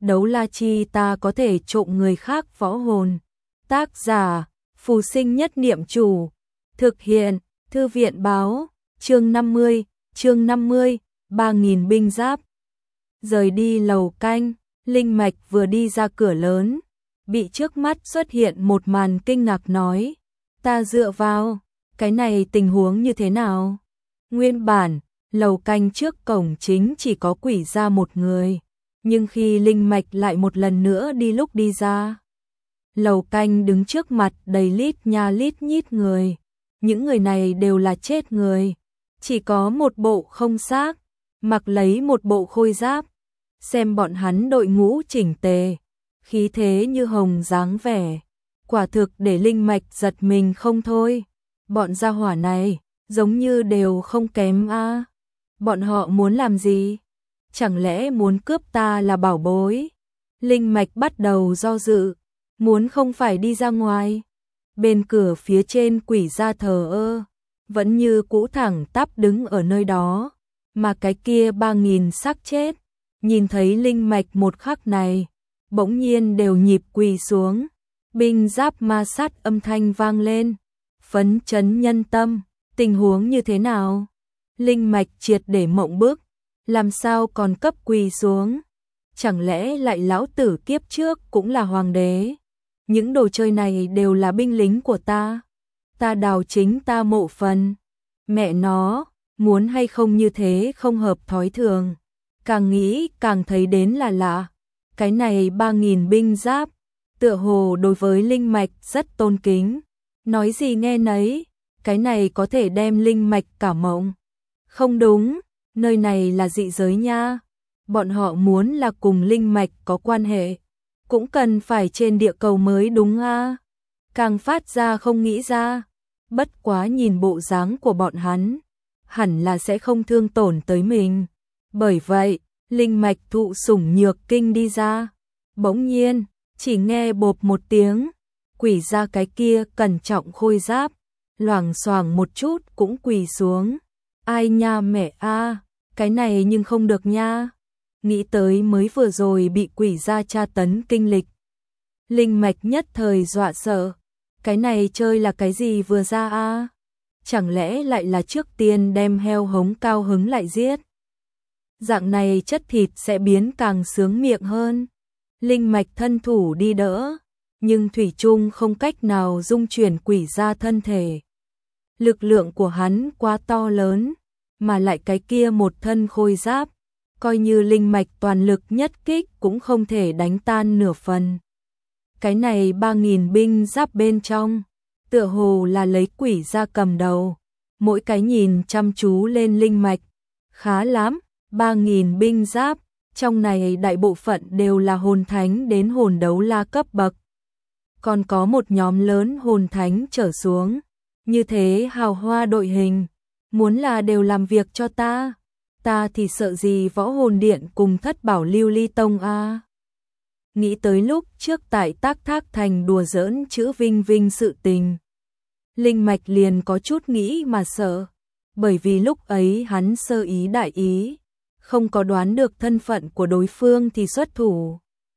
đấu la chi ta có thể trộm người khác võ hồn. Tác giả, Phù Sinh Nhất Niệm Chủ. Thực hiện, Thư viện báo, chương 50, 3000 binh giáp. Rời đi lầu canh, Linh Mạch vừa đi ra cửa lớn, bị trước mắt xuất hiện một màn kinh ngạc nói, ta dựa vào, cái này tình huống như thế nào? Nguyên bản, lầu canh trước cổng chính chỉ có quỷ gia một người, nhưng khi Linh Mạch lại một lần nữa đi lúc đi ra, lầu canh đứng trước mặt đầy lít nha lít nhít người, những người này đều là chết người, chỉ có một bộ không xác, mặc lấy một bộ khôi giáp, xem bọn hắn đội ngũ chỉnh tề, khí thế như hồng dáng vẻ, quả thực để Linh Mạch giật mình không thôi. Bọn gia hỏa này, giống như đều không kém a. Bọn họ muốn làm gì? Chẳng lẽ muốn cướp ta là bảo bối? Linh Mạch bắt đầu do dự, muốn không phải đi ra ngoài. Bên cửa phía trên quỷ gia thờ ơ, vẫn như cũ thẳng tắp đứng ở nơi đó, mà cái kia 3000 xác chết, nhìn thấy Linh Mạch một khắc này, bỗng nhiên đều nhịp quỳ xuống, binh giáp ma sát âm thanh vang lên, phấn chấn nhân tâm, tình huống như thế nào? Linh Mạch triệt để mộng bức, làm sao còn cấp quỳ xuống? Chẳng lẽ lại lão tử kiếp trước cũng là hoàng đế? Những đồ chơi này đều là binh lính của ta đào chính ta mộ phần. Mẹ nó, muốn hay không như thế không hợp thói thường. Càng nghĩ càng thấy đến là lạ. Cái này 3000 binh giáp, tựa hồ đối với Linh Mạch rất tôn kính. Nói gì nghe nấy, cái này có thể đem Linh Mạch cả mộng. Không đúng, nơi này là dị giới nha. Bọn họ muốn là cùng Linh Mạch có quan hệ, cũng cần phải trên địa cầu mới đúng a. Càng phát ra không nghĩ ra, bất quá nhìn bộ dáng của bọn hắn, hẳn là sẽ không thương tổn tới mình. Bởi vậy, Linh Mạch thụ sủng nhược kinh đi ra. Bỗng nhiên, chỉ nghe bộp một tiếng, quỷ ra cái kia cẩn trọng khôi giáp, loảng xoảng một chút cũng quỳ xuống. Ai nha mẹ a, cái này nhưng không được nha. Nghĩ tới mới vừa rồi bị quỷ gia tra tấn kinh lịch. Linh Mạch nhất thời dọa sợ, cái này chơi là cái gì vừa ra a? Chẳng lẽ lại là trước tiên đem heo hống cao hứng lại giết? Dạng này chất thịt sẽ biến càng sướng miệng hơn. Linh Mạch thân thủ đi đỡ, nhưng thủy chung không cách nào dung chuyển quỷ gia thân thể. Lực lượng của hắn quá to lớn, mà lại cái kia một thân khôi giáp, coi như Linh Mạch toàn lực nhất kích cũng không thể đánh tan nửa phần. Cái này 3000 binh giáp bên trong, tựa hồ là lấy quỷ gia cầm đầu, mỗi cái nhìn chăm chú lên Linh Mạch. Khá lắm, 3000 binh giáp, trong này đại bộ phận đều là hồn thánh đến hồn đấu la cấp bậc. Còn có một nhóm lớn hồn thánh trở xuống, như thế hào hoa đội hình, muốn là đều làm việc cho ta thì sợ gì võ hồn điện cùng thất bảo lưu ly tông a. Nghĩ tới lúc trước tại Tác Thác Thành đùa giỡn chữ Vinh Vinh sự tình, Linh Mạch liền có chút nghĩ mà sợ, bởi vì lúc ấy hắn sơ ý đại ý, không có đoán được thân phận của đối phương thì xuất thủ.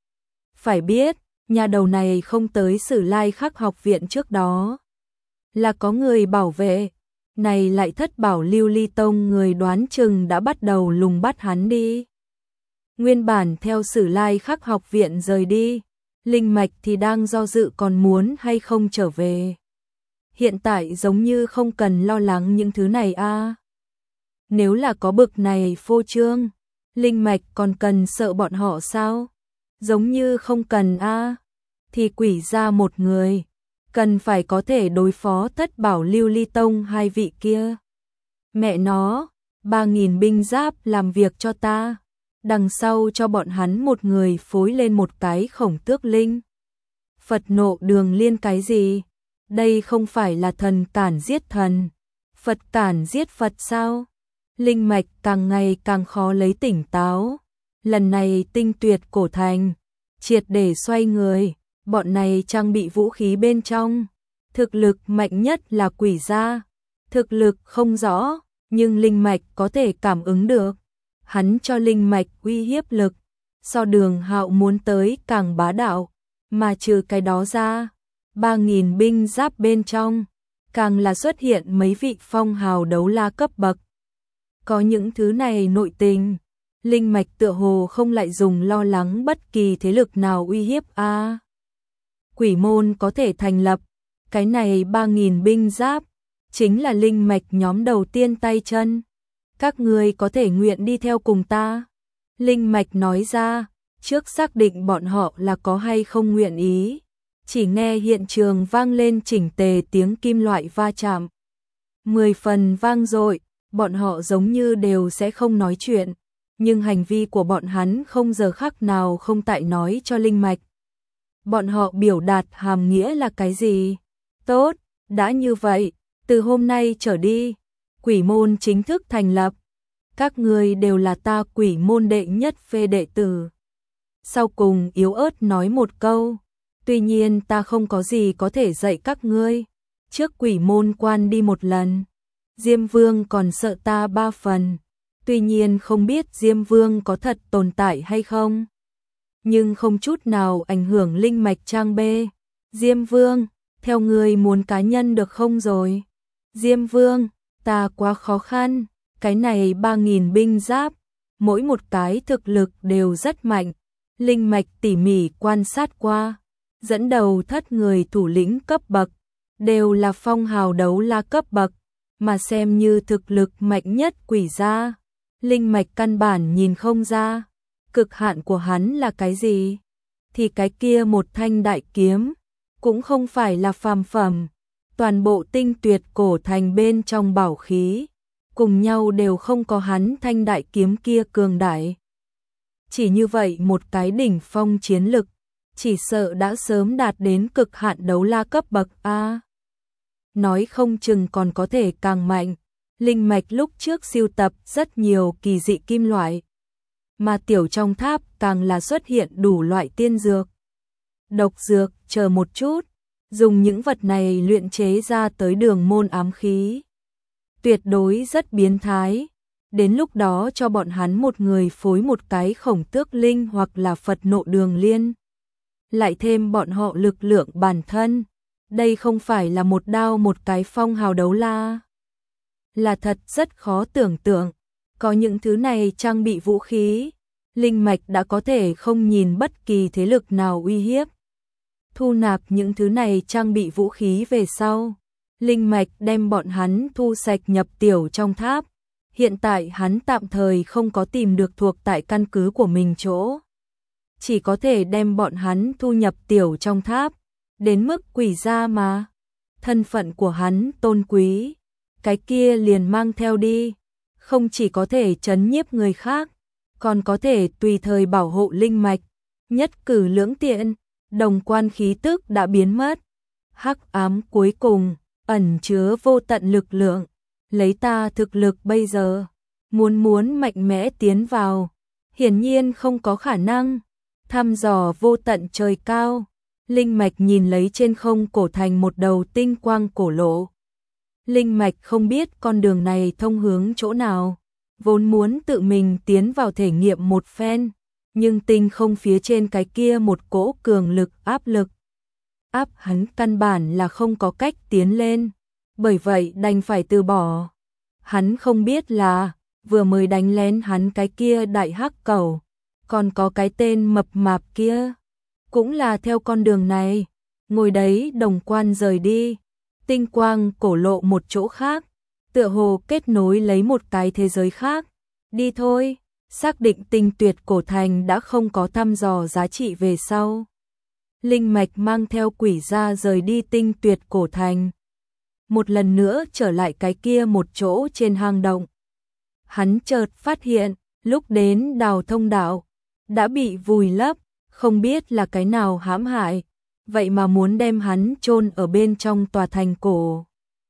Phải biết, nhà đầu này không tới Sử Lai Khắc học viện trước đó, là có người bảo vệ. Này lại thất bảo lưu ly tông người đoán chừng đã bắt đầu lùng bắt hắn đi. Nguyên bản theo Sử Lai Khắc học viện rời đi, Linh Mạch thì đang do dự còn muốn hay không trở về. Hiện tại giống như không cần lo lắng những thứ này a. Nếu là có bực này phô trương, Linh Mạch còn cần sợ bọn họ sao? Giống như không cần a. Thì quỷ ra một người, cần phải có thể đối phó thất bảo lưu ly tông hai vị kia. Mẹ nó, 3000 binh giáp làm việc cho ta, đằng sau cho bọn hắn một người phối lên một cái khổng tước linh. Phật nộ đường liên cái gì? Đây không phải là thần cản giết thần, Phật cản giết Phật sao? Linh Mạch càng ngày càng khó lấy tỉnh táo. Lần này Tinh Tuyệt cổ thành, triệt để xoay người. Bọn này trang bị vũ khí bên trong, thực lực mạnh nhất là quỷ gia, thực lực không rõ, nhưng Linh Mạch có thể cảm ứng được. Hắn cho Linh Mạch uy hiếp lực, so Đường Hạo muốn tới càng bá đạo, mà trừ cái đó ra, 3.000 binh giáp bên trong, càng là xuất hiện mấy vị phong hào đấu la cấp bậc. Có những thứ này nội tình, linh mạch tựa hồ không lại dùng lo lắng bất kỳ thế lực nào uy hiếp a. Quỷ môn có thể thành lập, cái này 3.000 binh giáp, chính là linh mạch nhóm đầu tiên tay chân. Các ngươi có thể nguyện đi theo cùng ta. Linh mạch nói ra, trước xác định bọn họ là có hay không nguyện ý. Chỉ nghe hiện trường vang lên chỉnh tề tiếng kim loại va chạm. 10 phần vang dội, bọn họ giống như đều sẽ không nói chuyện. Nhưng hành vi của bọn hắn không giờ khắc nào không tại nói cho linh mạch. Bọn họ biểu đạt hàm nghĩa là cái gì? Tốt, đã như vậy, từ hôm nay trở đi, quỷ môn chính thức thành lập. Các ngươi đều là ta quỷ môn đệ nhất phê đệ tử. Sau cùng yếu ớt nói một câu, tuy nhiên ta không có gì có thể dạy các ngươi. Trước quỷ môn quan đi một lần, Diêm Vương còn sợ ta 3 phần. Tuy nhiên không biết Diêm Vương có thật tồn tại hay không. Nhưng không chút nào ảnh hưởng linh mạch trang B. Diêm Vương, theo ngươi muốn cá nhân được không rồi? Diêm Vương, ta quá khó khăn, cái này 3.000 binh giáp, mỗi một cái thực lực đều rất mạnh. Linh mạch tỉ mỉ quan sát qua, dẫn đầu thất người thủ lĩnh cấp bậc, đều là phong hào đấu la cấp bậc, mà xem như thực lực mạnh nhất quỷ gia. Linh mạch căn bản nhìn không ra, cực hạn của hắn là cái gì? Thì cái kia một thanh đại kiếm, cũng không phải là phàm phẩm, toàn bộ tinh tuyệt cổ thành bên trong bảo khí, cùng nhau đều không có hắn thanh đại kiếm kia cường đại. Chỉ như vậy một cái đỉnh phong chiến lực, chỉ sợ đã sớm đạt đến cực hạn đấu la cấp bậc A. Nói không chừng còn có thể càng mạnh. Linh mạch lúc trước sưu tập rất nhiều kỳ dị kim loại, mà tiểu trong tháp càng là xuất hiện đủ loại tiên dược, độc dược, chờ một chút, dùng những vật này luyện chế ra tới đường môn ám khí. Tuyệt đối rất biến thái, đến lúc đó cho bọn hắn một người phối một cái khổng tước linh hoặc là Phật nộ đường liên. Lại thêm bọn họ lực lượng bản thân, đây không phải là một đao một cái phong hào đấu la. Là thật rất khó tưởng tượng, có những thứ này trang bị vũ khí, linh mạch đã có thể không nhìn bất kỳ thế lực nào uy hiếp. Thu nạp những thứ này trang bị vũ khí về sau, linh mạch đem bọn hắn thu sạch nhập tiểu trong tháp. Hiện tại hắn tạm thời không có tìm được thuộc tại căn cứ của mình chỗ, chỉ có thể đem bọn hắn thu nhập tiểu trong tháp. Đến mức quỷ gia mà, thân phận của hắn tôn quý, cái kia liền mang theo đi, không chỉ có thể trấn nhiếp người khác, còn có thể tùy thời bảo hộ linh mạch. Nhất cử lưỡng tiện, đồng quan khí tức đã biến mất. Hắc ám cuối cùng, ẩn chứa vô tận lực lượng, lấy ta thực lực bây giờ, muốn mạnh mẽ tiến vào, hiển nhiên không có khả năng. Thăm dò vô tận trời cao, linh mạch nhìn lấy trên không cổ thành một đầu tinh quang cổ lộ. Linh mạch không biết con đường này thông hướng chỗ nào, vốn muốn tự mình tiến vào thể nghiệm một phen, nhưng tinh không phía trên cái kia một cỗ cường lực áp lực. Áp hắn căn bản là không có cách tiến lên, bởi vậy đành phải từ bỏ. Hắn không biết là, vừa mới đánh lén hắn cái kia đại hắc cẩu, còn có cái tên mập mạp kia, cũng là theo con đường này. Ngồi đấy đồng quan rời đi, tinh quang cổ lộ một chỗ khác, tựa hồ kết nối lấy một cái thế giới khác. Đi thôi, xác định tinh tuyệt cổ thành đã không có thăm dò giá trị về sau. Linh mạch mang theo quỷ gia rời đi tinh tuyệt cổ thành. Một lần nữa trở lại cái kia một chỗ trên hang động. Hắn chợt phát hiện, lúc đến đào thông đạo, đã bị vùi lấp, không biết là cái nào hãm hại, vậy mà muốn đem hắn chôn ở bên trong tòa thành cổ.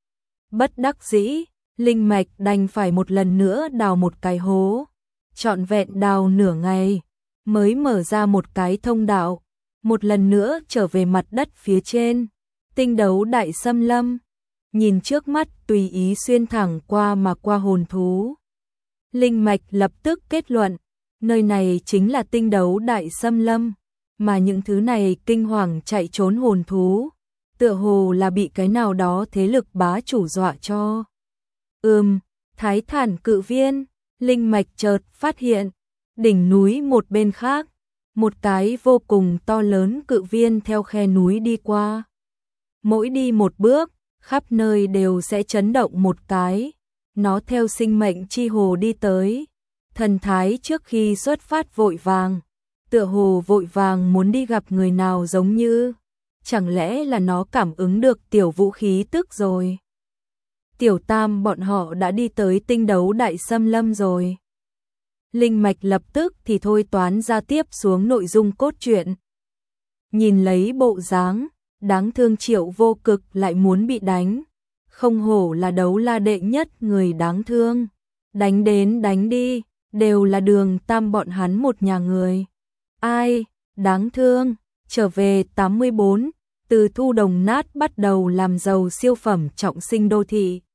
Bất đắc dĩ, linh mạch đành phải một lần nữa đào một cái hố, trọn vẹn đào nửa ngày, mới mở ra một cái thông đạo, một lần nữa trở về mặt đất phía trên. Tinh đấu đại xâm lâm, nhìn trước mắt tùy ý xuyên thẳng qua mà qua hồn thú. Linh mạch lập tức kết luận, Nơi này chính là tinh đấu đại xâm lâm, mà những thứ này kinh hoàng chạy trốn hồn thú, tựa hồ là bị cái nào đó thế lực bá chủ dọa cho. Thái Thản Cự Viên, Linh Mạch chợt phát hiện, đỉnh núi một bên khác, một cái vô cùng to lớn cự viên theo khe núi đi qua. Mỗi đi một bước, khắp nơi đều sẽ chấn động một cái, nó theo sinh mệnh chi hồ đi tới. Thần thái trước khi xuất phát vội vàng, tựa hồ vội vàng muốn đi gặp người nào giống như, chẳng lẽ là nó cảm ứng được tiểu vũ khí tức rồi. Tiểu Tam bọn họ đã đi tới tinh đấu đại xâm lâm rồi. Linh Mạch lập tức thì thôi toán ra tiếp xuống nội dung cốt truyện. Nhìn lấy bộ dáng, đáng thương Triệu Vô Cực lại muốn bị đánh. Không hổ là đấu la đệ nhất người đáng thương. Đánh đến đánh đi, đều là Đường Tam bọn hắn một nhà người. Ai, đáng thương, trở về 84, từ thu đồng nát bắt đầu làm giàu siêu phẩm trọng sinh đô thị.